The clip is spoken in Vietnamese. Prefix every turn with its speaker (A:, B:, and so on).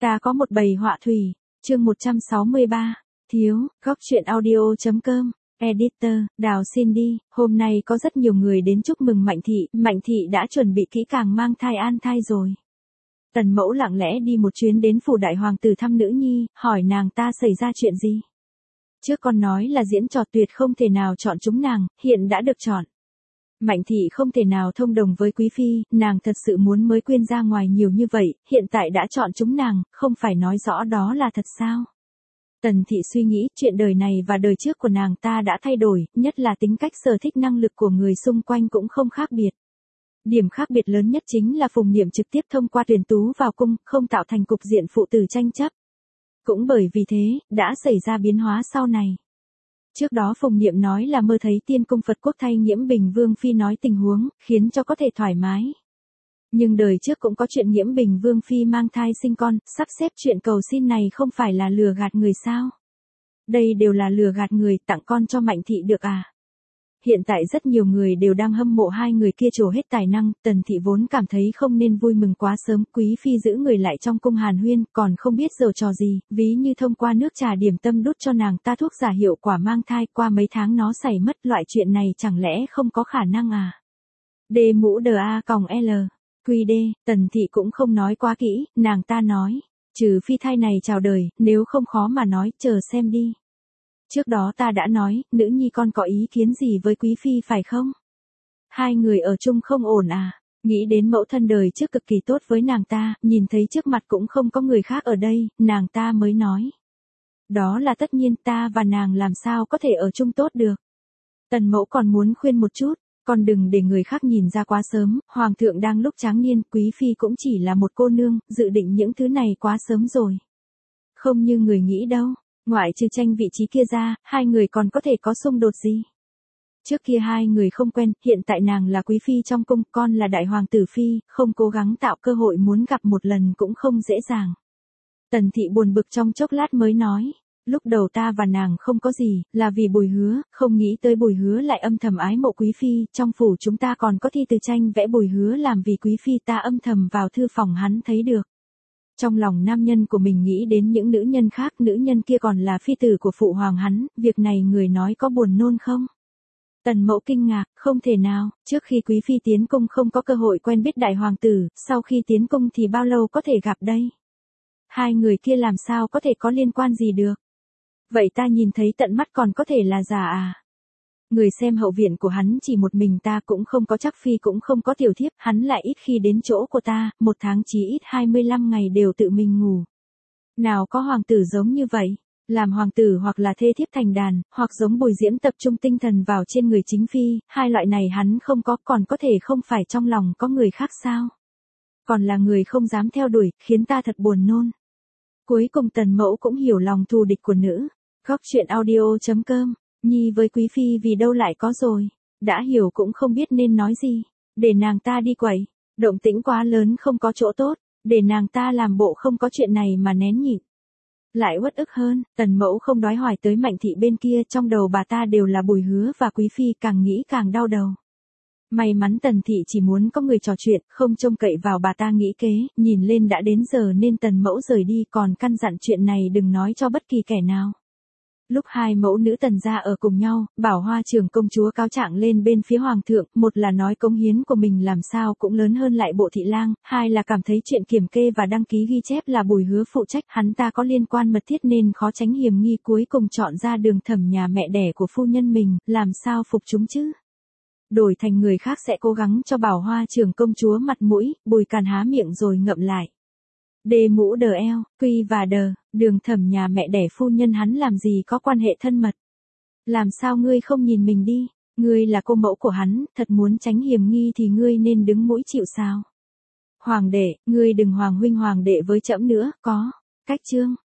A: Ta có một bầy họa thủy, chương 163, thiếu, góc truyện audio.com, editor, Đào xin đi, hôm nay có rất nhiều người đến chúc mừng Mạnh Thị đã chuẩn bị kỹ càng mang thai an thai rồi. Tần Mẫu lặng lẽ đi một chuyến đến phủ đại hoàng tử thăm nữ nhi, hỏi nàng ta xảy ra chuyện gì. Trước con nói là diễn trò tuyệt không thể nào chọn chúng nàng, hiện đã được chọn. Mạnh Thị không thể nào thông đồng với Quý Phi, nàng thật sự muốn mới quyên ra ngoài nhiều như vậy, hiện tại đã chọn chúng nàng, không phải nói rõ đó là thật sao? Tần Thị suy nghĩ chuyện đời này và đời trước của nàng ta đã thay đổi, nhất là tính cách sở thích năng lực của người xung quanh cũng không khác biệt. Điểm khác biệt lớn nhất chính là Phùng Niệm trực tiếp thông qua tuyển tú vào cung, không tạo thành cục diện phụ tử tranh chấp. Cũng bởi vì thế, đã xảy ra biến hóa sau này. Trước đó Phùng Niệm nói là mơ thấy Tiên Cung Phật Quốc thay Nghiễm Bình Vương Phi nói tình huống, khiến cho có thể thoải mái. Nhưng đời trước cũng có chuyện Nghiễm Bình Vương Phi mang thai sinh con, sắp xếp chuyện cầu xin này không phải là lừa gạt người sao? Đây đều là lừa gạt người, tặng con cho Mạnh Thị được à? Hiện tại rất nhiều người đều đang hâm mộ hai người kia trổ hết tài năng, Tần Thị vốn cảm thấy không nên vui mừng quá sớm, Quý Phi giữ người lại trong cung hàn huyên, còn không biết giở trò gì, ví như thông qua nước trà điểm tâm đút cho nàng ta thuốc giả hiệu quả mang thai, qua mấy tháng nó xảy mất, loại chuyện này chẳng lẽ không có khả năng à? D mũ DA-L, QD, Tần Thị cũng không nói quá kỹ, nàng ta nói, trừ phi thai này chào đời, nếu không khó mà nói, chờ xem đi. Trước đó ta đã nói, nữ nhi con có ý kiến gì với Quý Phi phải không? Hai người ở chung không ổn à? Nghĩ đến mẫu thân đời trước cực kỳ tốt với nàng ta, nhìn thấy trước mặt cũng không có người khác ở đây, nàng ta mới nói. Đó là tất nhiên, ta và nàng làm sao có thể ở chung tốt được. Tần Mẫu còn muốn khuyên một chút, con đừng để người khác nhìn ra quá sớm, Hoàng thượng đang lúc tráng niên, Quý Phi cũng chỉ là một cô nương, dự định những thứ này quá sớm rồi. Không như người nghĩ đâu. Ngoại trừ tranh vị trí kia ra, hai người còn có thể có xung đột gì? Trước kia hai người không quen, hiện tại nàng là quý phi trong cung, con là đại hoàng tử phi, không cố gắng tạo cơ hội muốn gặp một lần cũng không dễ dàng. Tần Thị buồn bực trong chốc lát mới nói, lúc đầu ta và nàng không có gì, là vì Bùi Hứa, không nghĩ tới Bùi Hứa lại âm thầm ái mộ quý phi, trong phủ chúng ta còn có thi từ tranh vẽ Bùi Hứa làm vì quý phi, ta âm thầm vào thư phòng hắn thấy được. Trong lòng nam nhân của mình nghĩ đến những nữ nhân khác, nữ nhân kia còn là phi tử của phụ hoàng hắn, việc này người nói có buồn nôn không? Tần Mẫu kinh ngạc, không thể nào, trước khi quý phi tiến cung không có cơ hội quen biết đại hoàng tử, sau khi tiến cung thì bao lâu có thể gặp đây? Hai người kia làm sao có thể có liên quan gì được? Vậy ta nhìn thấy tận mắt còn có thể là giả à? Người xem hậu viện của hắn chỉ một mình ta, cũng không có chắc phi cũng không có tiểu thiếp, hắn lại ít khi đến chỗ của ta, một tháng chỉ ít 25 ngày đều tự mình ngủ. Nào có hoàng tử giống như vậy, làm hoàng tử hoặc là thê thiếp thành đàn, hoặc giống Bùi Diễm tập trung tinh thần vào trên người chính phi, hai loại này hắn không có, còn có thể không phải trong lòng có người khác sao? Còn là người không dám theo đuổi, khiến ta thật buồn nôn. Cuối cùng Tần Mẫu cũng hiểu lòng thù địch của nữ. Góc truyện audio.com. Nhi với quý phi vì đâu lại có rồi, đã hiểu cũng không biết nên nói gì, để nàng ta đi quẩy, động tĩnh quá lớn không có chỗ tốt, để nàng ta làm bộ không có chuyện này mà nén nhịn. Lại uất ức hơn, Tần Mẫu không đói hỏi tới Mạnh Thị bên kia, trong đầu bà ta đều là Bùi Hứa và quý phi, càng nghĩ càng đau đầu. May mắn Tần Thị chỉ muốn có người trò chuyện, không trông cậy vào bà ta nghĩ kế, nhìn lên đã đến giờ nên Tần Mẫu rời đi, còn căn dặn chuyện này đừng nói cho bất kỳ kẻ nào. Lúc hai mẫu nữ Tần gia ở cùng nhau, Bảo Hoa trưởng công chúa cáo trạng lên bên phía hoàng thượng, một là nói cống hiến của mình làm sao cũng lớn hơn lại bộ thị lang, hai là cảm thấy chuyện kiểm kê và đăng ký ghi chép là Bùi Hứa phụ trách, hắn ta có liên quan mật thiết nên khó tránh hiểm nghi, cuối cùng chọn ra đường thẩm nhà mẹ đẻ của phu nhân mình, làm sao phục chúng chứ? Đổi thành người khác sẽ cố gắng cho Bảo Hoa trưởng công chúa mặt mũi, Bùi Càn há miệng rồi ngậm lại. D mũ DL, Q và D, đường thẩm nhà mẹ đẻ phu nhân hắn làm gì có quan hệ thân mật. Làm sao ngươi không nhìn mình đi, ngươi là cô mẫu của hắn, thật muốn tránh hiểm nghi thì ngươi nên đứng mũi chịu sào. Hoàng đệ, ngươi đừng hoàng huynh hoàng đệ với trẫm nữa, có cách chương.